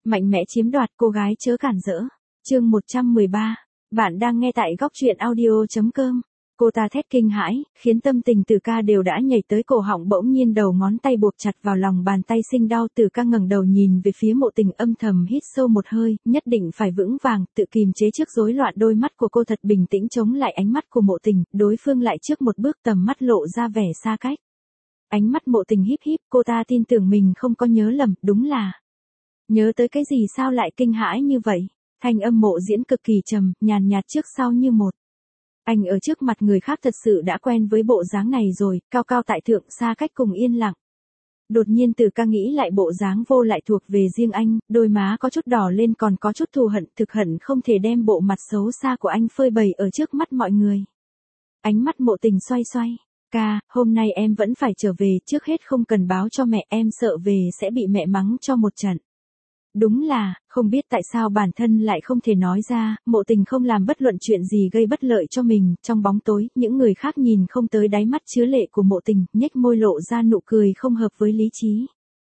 Mạnh mẽ chiếm đoạt, cô gái chớ cản rỡ. Chương 113. Bạn đang nghe tại góc truyện audio.com. Cô ta thét kinh hãi, khiến tâm tình Từ Ca đều đã nhảy tới cổ họng, bỗng nhiên đầu ngón tay buộc chặt vào lòng bàn tay sinh đau. Từ Ca ngẩng đầu nhìn về phía Mộ Tình, âm thầm hít sâu một hơi, nhất định phải vững vàng, tự kìm chế trước rối loạn. Đôi mắt của cô thật bình tĩnh chống lại ánh mắt của Mộ Tình, đối phương lại trước một bước, tầm mắt lộ ra vẻ xa cách. Ánh mắt Mộ Tình híp híp, cô ta tin tưởng mình không có nhớ lầm, đúng là. Nhớ tới cái gì sao lại kinh hãi như vậy? Thanh âm Mộ Diễn cực kỳ trầm, nhàn nhạt trước sau như một. Anh ở trước mặt người khác thật sự đã quen với bộ dáng này rồi, cao cao tại thượng, xa cách cùng yên lặng. Đột nhiên Từ Ca nghĩ lại bộ dáng vô lại thuộc về riêng anh, đôi má có chút đỏ lên, còn có chút thù hận, thực hận không thể đem bộ mặt xấu xa của anh phơi bày ở trước mắt mọi người. Ánh mắt Mộ Tình xoay xoay. Ca, hôm nay em vẫn phải trở về, trước hết không cần báo cho mẹ, em sợ về sẽ bị mẹ mắng cho một trận. Đúng là, không biết tại sao bản thân lại không thể nói ra, Mộ Tình không làm bất luận chuyện gì gây bất lợi cho mình. Trong bóng tối, những người khác nhìn không tới đáy mắt chứa lệ của Mộ Tình, nhếch môi lộ ra nụ cười không hợp với lý trí.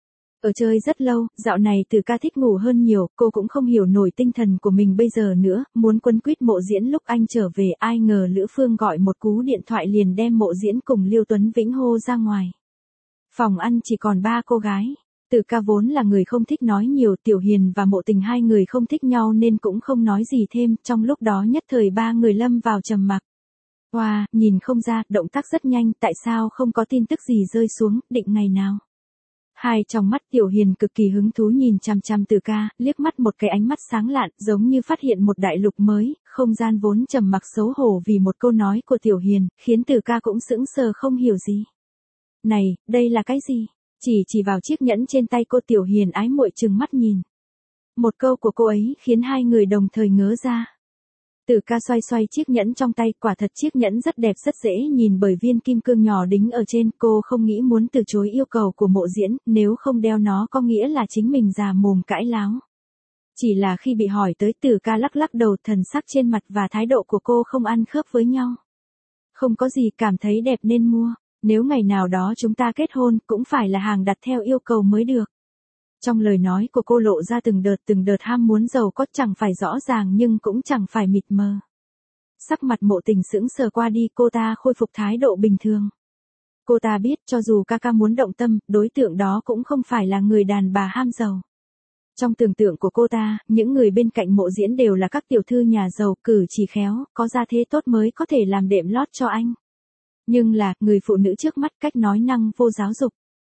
Ở chơi rất lâu, dạo này Từ Ca thích ngủ hơn nhiều, cô cũng không hiểu nổi tinh thần của mình bây giờ nữa, muốn quấn quýt Mộ Diễn lúc anh trở về, ai ngờ Lữ Phương gọi một cú điện thoại liền đem Mộ Diễn cùng Liêu Tuấn Vĩnh hô ra ngoài. Phòng ăn chỉ còn 3 cô gái. Từ Ca vốn là người không thích nói nhiều, Tiểu Hiền và Mộ Tình hai người không thích nhau nên cũng không nói gì thêm, trong lúc đó nhất thời 3 người lâm vào trầm mặc. Wow, nhìn không ra, động tác rất nhanh, tại sao không có tin tức gì rơi xuống, định ngày nào? Hai trong mắt Tiểu Hiền cực kỳ hứng thú nhìn chằm chằm Từ Ca, liếc mắt một cái ánh mắt sáng lạn, giống như phát hiện một đại lục mới. Không gian vốn trầm mặc xấu hổ vì một câu nói của Tiểu Hiền, khiến Từ Ca cũng sững sờ không hiểu gì. Này, đây là cái gì? Chỉ vào chiếc nhẫn trên tay cô. Tiểu Hiền ái muội trừng mắt nhìn. Một câu của cô ấy khiến hai người đồng thời ngớ ra. Từ Ca xoay xoay chiếc nhẫn trong tay, quả thật chiếc nhẫn rất đẹp, rất dễ nhìn bởi viên kim cương nhỏ đính ở trên. Cô không nghĩ muốn từ chối yêu cầu của Mộ Diễn, nếu không đeo nó có nghĩa là chính mình già mồm cãi láo. Chỉ là khi bị hỏi tới, Từ Ca lắc lắc đầu, thần sắc trên mặt và thái độ của cô không ăn khớp với nhau. Không có gì, cảm thấy đẹp nên mua. Nếu ngày nào đó chúng ta kết hôn, cũng phải là hàng đặt theo yêu cầu mới được. Trong lời nói của cô lộ ra từng đợt ham muốn giàu có, chẳng phải rõ ràng nhưng cũng chẳng phải mịt mờ. Sắc mặt Mộ Tình sững sờ qua đi, cô ta khôi phục thái độ bình thường. Cô ta biết cho dù ca muốn động tâm, đối tượng đó cũng không phải là người đàn bà ham giàu. Trong tưởng tượng của cô ta, những người bên cạnh Mộ Diễn đều là các tiểu thư nhà giàu, cử chỉ khéo, có gia thế tốt mới có thể làm đệm lót cho anh. Nhưng là, người phụ nữ trước mắt cách nói năng vô giáo dục.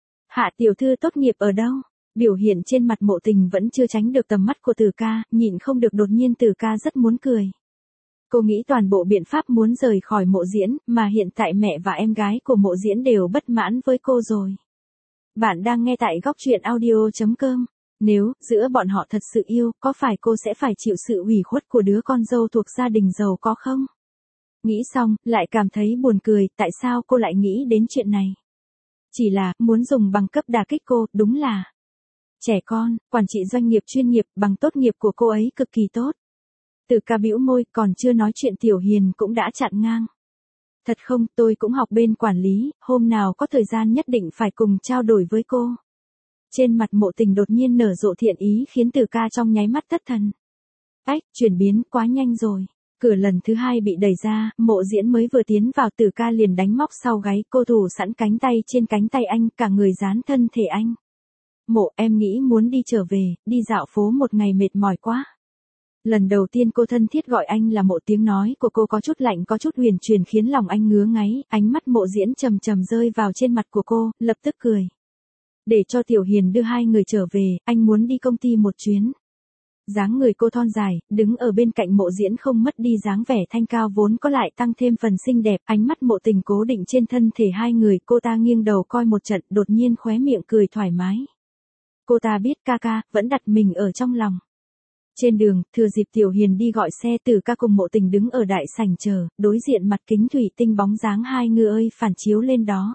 Hạ tiểu thư tốt nghiệp ở đâu? Biểu hiện trên mặt Mộ Tình vẫn chưa tránh được tầm mắt của Từ Ca, nhịn không được đột nhiên Từ Ca rất muốn cười. Cô nghĩ toàn bộ biện pháp muốn rời khỏi Mộ Diễn, mà hiện tại mẹ và em gái của Mộ Diễn đều bất mãn với cô rồi. Bạn đang nghe tại góc truyện audio.com. Nếu, giữa bọn họ thật sự yêu, có phải cô sẽ phải chịu sự ủy khuất của đứa con dâu thuộc gia đình giàu có không? Nghĩ xong, lại cảm thấy buồn cười, tại sao cô lại nghĩ đến chuyện này? Chỉ là, muốn dùng bằng cấp đả kích cô, đúng là trẻ con. Quản trị doanh nghiệp chuyên nghiệp, bằng tốt nghiệp của cô ấy cực kỳ tốt. Từ Ca bĩu môi, còn chưa nói chuyện Tiểu Hiền cũng đã chặn ngang. Thật không, tôi cũng học bên quản lý, hôm nào có thời gian nhất định phải cùng trao đổi với cô. Trên mặt Mộ Tình đột nhiên nở rộ thiện ý, khiến Từ Ca trong nháy mắt thất thần. Ách, chuyển biến quá nhanh rồi. Cửa lần thứ 2 bị đẩy ra, Mộ Diễn mới vừa tiến vào, Từ Ca liền đánh móc sau gáy, cô thủ sẵn cánh tay trên cánh tay anh, cả người dán thân thể anh. Mộ, em nghĩ muốn đi trở về, đi dạo phố một ngày mệt mỏi quá. Lần đầu tiên cô thân thiết gọi anh là Mộ, tiếng nói của cô có chút lạnh có chút huyền truyền khiến lòng anh ngứa ngáy. Ánh mắt Mộ Diễn trầm trầm rơi vào trên mặt của cô, lập tức cười. Để cho Tiểu Hiền đưa hai người trở về, anh muốn đi công ty một chuyến. Dáng người cô thon dài, đứng ở bên cạnh Mộ Diễn không mất đi dáng vẻ thanh cao vốn có, lại tăng thêm phần xinh đẹp. Ánh mắt Mộ Tình cố định trên thân thể hai người, cô ta nghiêng đầu coi một trận, đột nhiên khóe miệng cười thoải mái. Cô ta biết ca vẫn đặt mình ở trong lòng. Trên đường, thừa dịp Tiểu Hiền đi gọi xe, Từ Ca cùng Mộ Tình đứng ở đại sảnh chờ, đối diện mặt kính thủy tinh bóng dáng hai người ơi phản chiếu lên đó.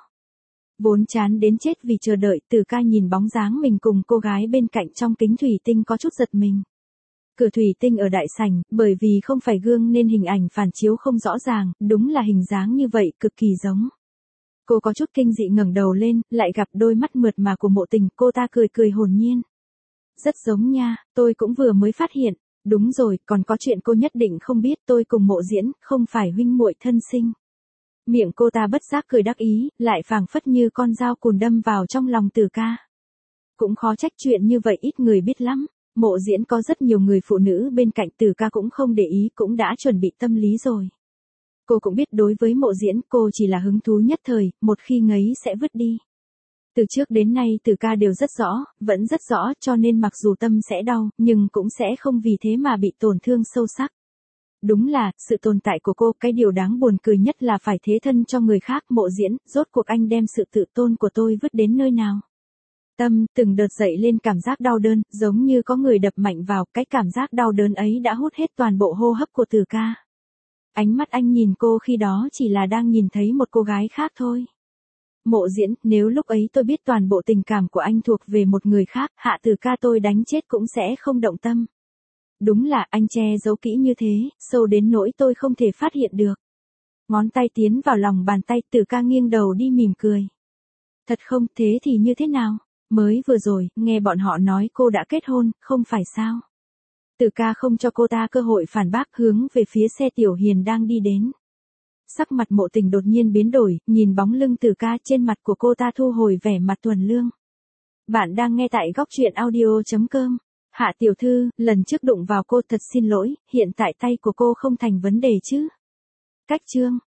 Vốn chán đến chết vì chờ đợi, Từ Ca nhìn bóng dáng mình cùng cô gái bên cạnh trong kính thủy tinh có chút giật mình. Cửa thủy tinh ở đại sảnh, bởi vì không phải gương nên hình ảnh phản chiếu không rõ ràng, đúng là hình dáng như vậy, cực kỳ giống. Cô có chút kinh dị ngẩng đầu lên, lại gặp đôi mắt mượt mà của Mộ Tình, cô ta cười hồn nhiên. Rất giống nha, tôi cũng vừa mới phát hiện. Đúng rồi, còn có chuyện cô nhất định không biết, tôi cùng Mộ Diễn, không phải huynh muội thân sinh. Miệng cô ta bất giác cười đắc ý, lại phảng phất như con dao cùn đâm vào trong lòng Từ Ca. Cũng khó trách chuyện như vậy ít người biết lắm. Mộ Diễn có rất nhiều người phụ nữ bên cạnh, Từ Ca cũng không để ý, cũng đã chuẩn bị tâm lý rồi. Cô cũng biết đối với Mộ Diễn, cô chỉ là hứng thú nhất thời, một khi ngấy sẽ vứt đi. Từ trước đến nay Từ Ca đều rất rõ, vẫn rất rõ, cho nên mặc dù tâm sẽ đau, nhưng cũng sẽ không vì thế mà bị tổn thương sâu sắc. Đúng là, sự tồn tại của cô, cái điều đáng buồn cười nhất là phải thế thân cho người khác. Mộ Diễn, rốt cuộc anh đem sự tự tôn của tôi vứt đến nơi nào? Tâm, từng đợt dậy lên cảm giác đau đớn, giống như có người đập mạnh vào, cái cảm giác đau đớn ấy đã hút hết toàn bộ hô hấp của Từ Ca. Ánh mắt anh nhìn cô khi đó chỉ là đang nhìn thấy một cô gái khác thôi. Mộ Diễn, nếu lúc ấy tôi biết toàn bộ tình cảm của anh thuộc về một người khác, Hạ Từ Ca tôi đánh chết cũng sẽ không động tâm. Đúng là anh che giấu kỹ như thế, sâu đến nỗi tôi không thể phát hiện được. Ngón tay tiến vào lòng bàn tay, Từ Ca nghiêng đầu đi mỉm cười. Thật không, thế thì như thế nào? Mới vừa rồi, nghe bọn họ nói cô đã kết hôn, không phải sao? Từ Ca không cho cô ta cơ hội phản bác, hướng về phía xe Tiểu Hiền đang đi đến. Sắc mặt Mộ Tình đột nhiên biến đổi, nhìn bóng lưng Từ Ca, trên mặt của cô ta thu hồi vẻ mặt thuần lương. Bạn đang nghe tại góc truyện audio.com. Hạ tiểu thư, lần trước đụng vào cô thật xin lỗi, hiện tại tay của cô không thành vấn đề chứ? Cách chương